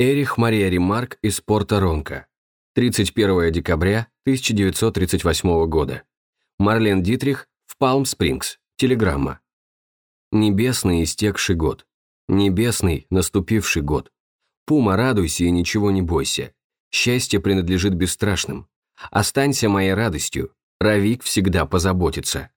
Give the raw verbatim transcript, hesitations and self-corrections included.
Эрих Мария Ремарк из Порто-Ронко. тридцать первого декабря тысяча девятьсот тридцать восьмого года. Марлен Дитрих в Палм-Спрингс. Телеграмма. Небесный истекший год. Небесный наступивший год. Пума, радуйся и ничего не бойся. Счастье принадлежит бесстрашным. Останься моей радостью. Равик всегда позаботится.